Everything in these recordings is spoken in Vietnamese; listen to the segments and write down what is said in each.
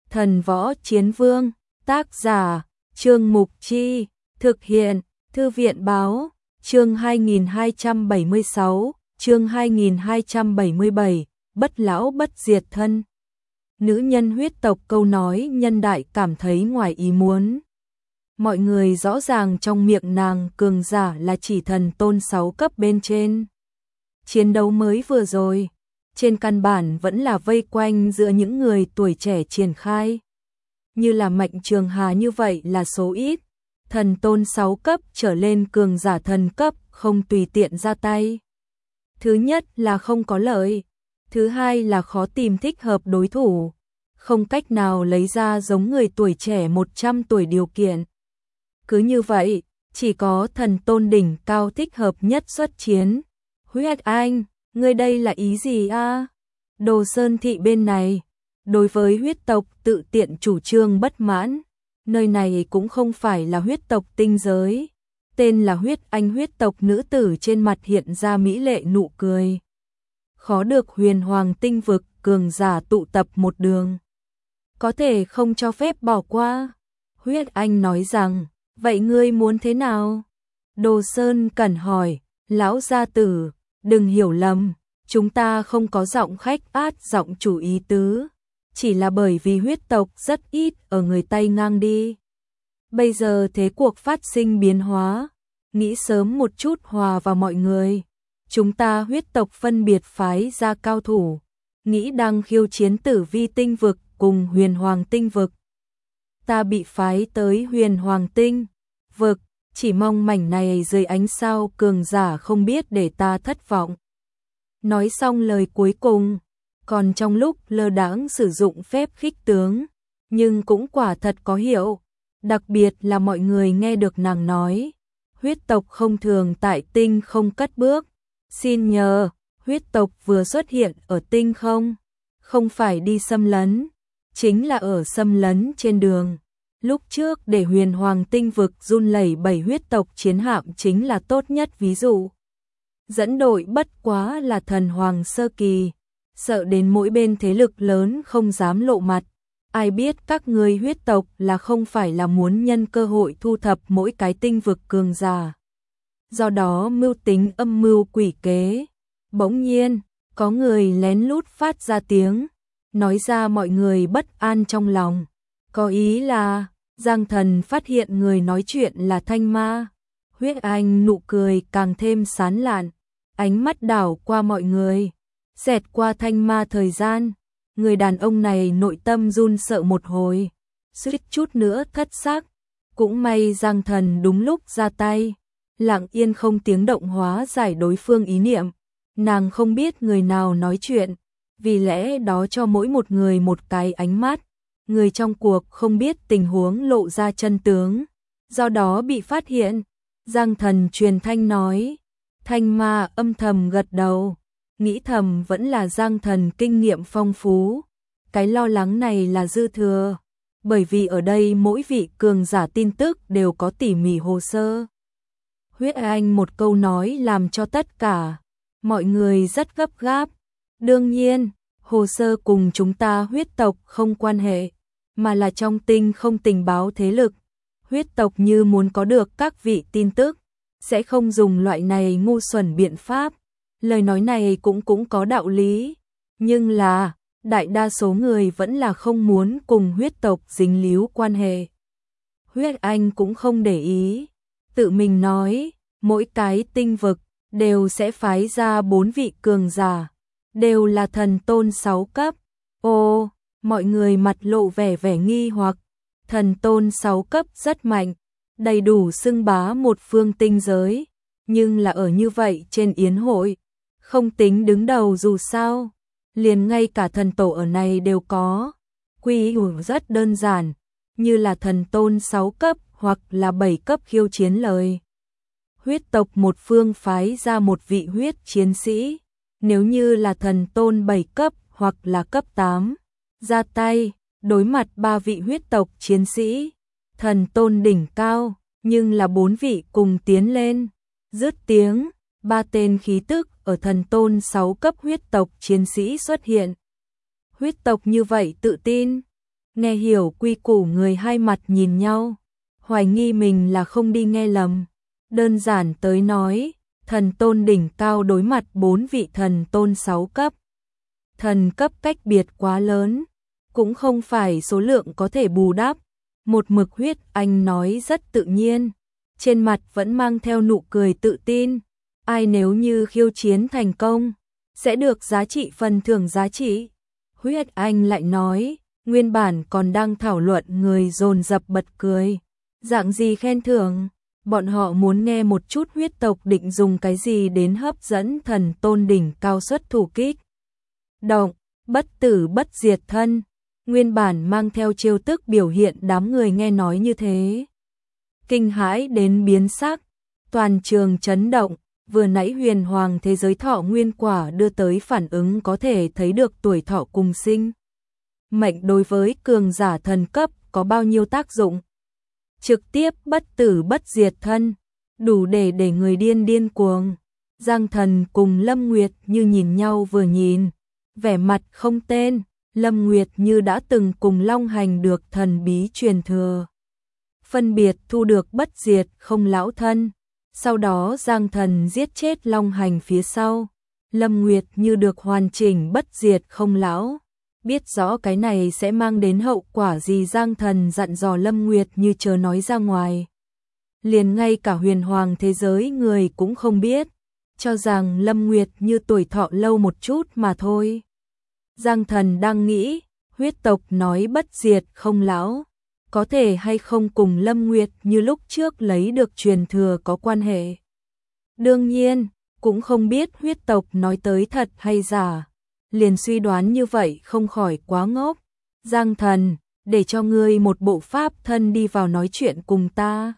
Thần Võ Chiến Vương, tác giả, Trương Mục Chi, thực hiện, Thư viện Báo, chương 2276, chương 2277, bất lão bất diệt thân. Nữ nhân huyết tộc câu nói nhân đại cảm thấy ngoài ý muốn. Mọi người rõ ràng trong miệng nàng cường giả là chỉ thần tôn 6 cấp bên trên. Chiến đấu mới vừa rồi, trên căn bản vẫn là vây quanh giữa những người tuổi trẻ triển khai. Như là Mạnh Trường Hà như vậy là số ít, thần tôn 6 cấp trở lên cường giả thần cấp không tùy tiện ra tay. Thứ nhất là không có lợi, thứ hai là khó tìm thích hợp đối thủ, không cách nào lấy ra giống người tuổi trẻ 100 tuổi điều kiện. Cứ như vậy, chỉ có thần tôn đỉnh cao thích hợp nhất xuất chiến. Huyết Anh, ngươi đây là ý gì a? Đồ Sơn thị bên này, đối với huyết tộc tự tiện chủ trương bất mãn, nơi này cũng không phải là huyết tộc tinh giới, tên là Huyết Anh huyết tộc nữ tử trên mặt hiện ra mỹ lệ nụ cười. Khó được huyền hoàng tinh vực cường giả tụ tập một đường, có thể không cho phép bỏ qua. Huyết Anh nói rằng, vậy ngươi muốn thế nào? Đồ Sơn cẩn hỏi, lão gia tử, đừng hiểu lầm, chúng ta không có giọng khách át giọng chủ ý tứ, chỉ là bởi vì huyết tộc rất ít ở người Tây ngang đi. Bây giờ thế cuộc phát sinh biến hóa, nghĩ sớm một chút hòa vào mọi người. Chúng ta huyết tộc phân biệt phái ra cao thủ, nghĩ đang khiêu chiến Tử Vi tinh vực cùng Huyền Hoàng tinh vực. Ta bị phái tới Huyền Hoàng tinh vực, chỉ mong mảnh này dưới ánh sao cường giả không biết để ta thất vọng. Nói xong lời cuối cùng, còn trong lúc lơ đãng sử dụng phép khích tướng, nhưng cũng quả thật có hiệu, đặc biệt là mọi người nghe được nàng nói, huyết tộc không thường tại tinh không cất bước. Xin nhờ, huyết tộc vừa xuất hiện ở tinh không phải đi xâm lấn, chính là ở xâm lấn trên đường. Lúc trước để Huyền Hoàng tinh vực run lẩy bẩy huyết tộc chiến hạm chính là tốt nhất ví dụ. Dẫn đội bất quá là thần hoàng sơ kỳ, sợ đến mỗi bên thế lực lớn không dám lộ mặt. Ai biết các ngươi huyết tộc là không phải là muốn nhân cơ hội thu thập mỗi cái tinh vực cường giả. Do đó mưu tính âm mưu quỷ kế. Bỗng nhiên, có người lén lút phát ra tiếng, nói ra mọi người bất an trong lòng. Có ý là, Giang Thần phát hiện người nói chuyện là Thanh Ma. Huyết Anh nụ cười càng thêm sán lạn, ánh mắt đảo qua mọi người, xẹt qua Thanh Ma thời gian. Người đàn ông này nội tâm run sợ một hồi, suýt chút nữa thất xác. Cũng may Giang Thần đúng lúc ra tay, lặng yên không tiếng động hóa giải đối phương ý niệm. Nàng không biết người nào nói chuyện, vì lẽ đó cho mỗi một người một cái ánh mắt. Người trong cuộc không biết tình huống lộ ra chân tướng, do đó bị phát hiện. Giang Thần truyền thanh nói, Thanh Ma âm thầm gật đầu, nghĩ thầm vẫn là Giang Thần kinh nghiệm phong phú. Cái lo lắng này là dư thừa, bởi vì ở đây mỗi vị cường giả tin tức đều có tỉ mỉ hồ sơ. Huyết Anh một câu nói làm cho tất cả mọi người rất gấp gáp. Đương nhiên, hồ sơ cùng chúng ta huyết tộc không quan hệ, mà là trong tinh không tình báo thế lực. Huyết tộc như muốn có được các vị tin tức, sẽ không dùng loại này ngu xuẩn biện pháp. Lời nói này cũng có đạo lý, nhưng là đại đa số người vẫn là không muốn cùng huyết tộc dính líu quan hệ. Huyết Anh cũng không để ý, tự mình nói, mỗi cái tinh vực đều sẽ phái ra 4 vị cường giả, đều là thần tôn 6 cấp. Ô, mọi người mặt lộ vẻ nghi hoặc, thần tôn 6 cấp rất mạnh, đầy đủ xưng bá một phương tinh giới, nhưng là ở như vậy trên yến hội, không tính đứng đầu dù sao, liền ngay cả thần tổ ở này đều có. Quy ủ rất đơn giản, như là thần tôn 6 cấp hoặc là 7 cấp khiêu chiến lời. Huyết tộc một phương phái ra một vị huyết chiến sĩ, nếu như là thần tôn 7 cấp hoặc là cấp 8, ra tay, đối mặt 3 vị huyết tộc chiến sĩ, thần tôn đỉnh cao, nhưng là 4 vị cùng tiến lên. Dứt tiếng, 3 tên khí tức ở thần tôn 6 cấp huyết tộc chiến sĩ xuất hiện. Huyết tộc như vậy tự tin, Nghe hiểu quy củ người hai mặt nhìn nhau, hoài nghi mình là không đi nghe lầm. Đơn giản tới nói, thần tôn đỉnh cao đối mặt 4 vị thần tôn 6 cấp. Thần cấp cách biệt quá lớn, cũng không phải số lượng có thể bù đắp. Một mực Huyết Anh nói rất tự nhiên, trên mặt vẫn mang theo nụ cười tự tin. Ai nếu như khiêu chiến thành công, sẽ được giá trị phần thưởng giá trị. Huyết Anh lại nói, nguyên bản còn đang thảo luận người dồn dập bật cười. Dạng gì khen thưởng? Bọn họ muốn nghe một chút huyết tộc định dùng cái gì đến hấp dẫn thần tôn đỉnh cao xuất thủ kích. Động, bất tử bất diệt thân, nguyên bản mang theo chiêu tức biểu hiện đám người nghe nói như thế. Kinh hãi đến biến sắc, toàn trường chấn động, vừa nãy huyền hoàng thế giới thọ nguyên quả đưa tới phản ứng có thể thấy được tuổi thọ cùng sinh. Mệnh đối với cường giả thần cấp có bao nhiêu tác dụng. Trực tiếp bất tử bất diệt thân, đủ để người điên cuồng. Giang Thần cùng Lâm Nguyệt như nhìn nhau vừa nhìn, vẻ mặt không tên. Lâm Nguyệt như đã từng cùng Long Hành được thần bí truyền thừa, phân biệt thu được bất diệt không lão thân. Sau đó Giang Thần giết chết Long Hành phía sau, Lâm Nguyệt như được hoàn chỉnh bất diệt không lão. Biết rõ cái này sẽ mang đến hậu quả gì, Giang Thần dặn dò Lâm Nguyệt như chớ nói ra ngoài. Liền ngay cả huyền hoàng thế giới người cũng không biết, cho rằng Lâm Nguyệt như tuổi thọ lâu một chút mà thôi. Giang Thần đang nghĩ, huyết tộc nói bất diệt không lão, có thể hay không cùng Lâm Nguyệt như lúc trước lấy được truyền thừa có quan hệ. Đương nhiên, cũng không biết huyết tộc nói tới thật hay giả, liền suy đoán như vậy không khỏi quá ngốc. Giang Thần, để cho ngươi một bộ pháp thân đi vào nói chuyện cùng ta.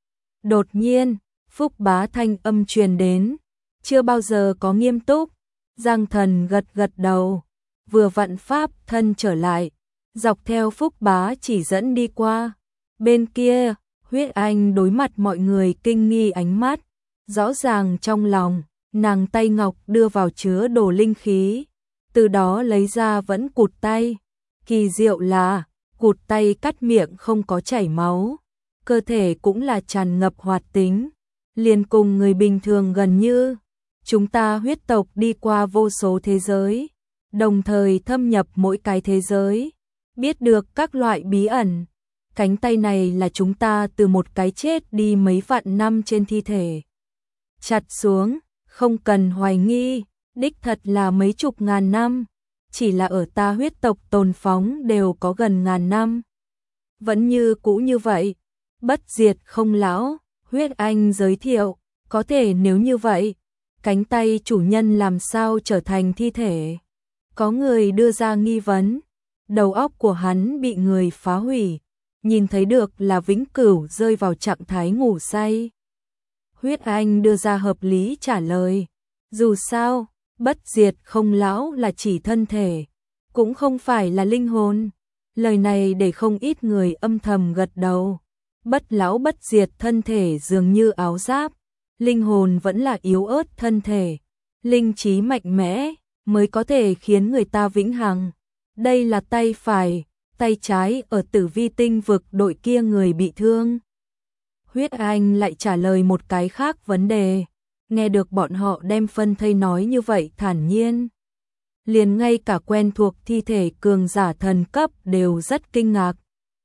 Đột nhiên, Phúc Bá thanh âm truyền đến, chưa bao giờ có nghiêm túc. Giang Thần gật đầu, vừa vặn pháp thân trở lại, dọc theo Phúc Bá chỉ dẫn đi qua. Bên kia, Huyết Anh đối mặt mọi người kinh nghi ánh mắt, rõ ràng trong lòng, nàng tay ngọc đưa vào chứa đồ linh khí, từ đó lấy ra vẫn cụt tay. Kỳ diệu là, cụt tay cắt miệng không có chảy máu, cơ thể cũng là tràn ngập hoạt tính, liền cùng người bình thường gần như. Chúng ta huyết tộc đi qua vô số thế giới, đồng thời thâm nhập mỗi cái thế giới, biết được các loại bí ẩn. Cánh tay này là chúng ta từ một cái chết đi mấy vạn năm trên thi thể chặt xuống, không cần hoài nghi, đích thật là mấy chục ngàn năm, chỉ là ở ta huyết tộc tồn phóng đều có gần ngàn năm. Vẫn như cũ như vậy, bất diệt không lão. Huyết Anh giới thiệu, có thể nếu như vậy, cánh tay chủ nhân làm sao trở thành thi thể? Có người đưa ra nghi vấn, đầu óc của hắn bị người phá hủy, nhìn thấy được là vĩnh cửu rơi vào trạng thái ngủ say. Huyết Anh đưa ra hợp lý trả lời, dù sao, bất diệt không lão là chỉ thân thể, cũng không phải là linh hồn. Lời này để không ít người âm thầm gật đầu. Bất lão bất diệt thân thể dường như áo giáp, linh hồn vẫn là yếu ớt thân thể, linh trí mạnh mẽ mới có thể khiến người ta vĩnh hằng. Đây là tay phải, tay trái ở Tử Vi tinh vực đội kia người bị thương. Huyết Anh lại trả lời một cái khác vấn đề, nghe được bọn họ đem phân thây nói như vậy thản nhiên. Liền ngay cả quen thuộc thi thể cường giả thần cấp đều rất kinh ngạc.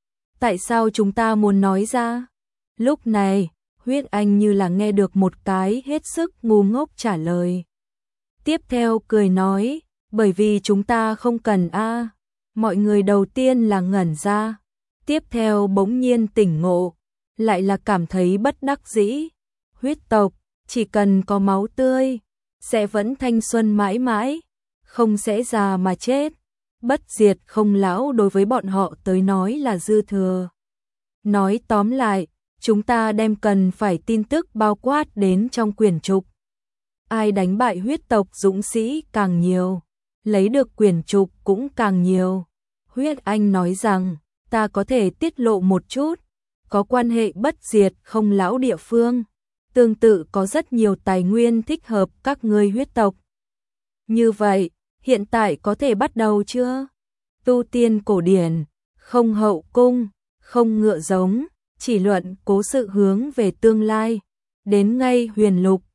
Tại sao chúng ta muốn nói ra? Lúc này, Huyết Anh như là nghe được một cái hết sức ngu ngốc trả lời. Tiếp theo cười nói, bởi vì chúng ta không cần a. Mọi người đầu tiên là ngẩn ra, tiếp theo bỗng nhiên tỉnh ngộ, lại là cảm thấy bất đắc dĩ. Huyết tộc, chỉ cần có máu tươi, sẽ vẫn thanh xuân mãi mãi, không sẽ già mà chết. Bất diệt không lão đối với bọn họ tới nói là dư thừa. Nói tóm lại, chúng ta đem cần phải tin tức bao quát đến trong quyển trục. Ai đánh bại huyết tộc dũng sĩ càng nhiều, lấy được quyển trục cũng càng nhiều. Huyết Anh nói rằng, ta có thể tiết lộ một chút, có quan hệ bất diệt không lão địa phương. Tương tự có rất nhiều tài nguyên thích hợp các ngươi huyết tộc. Như vậy, hiện tại có thể bắt đầu chưa? Tu tiên cổ điển, không hậu cung, không ngựa giống, chỉ luận cố sự hướng về tương lai. Đến ngay Huyền Lục,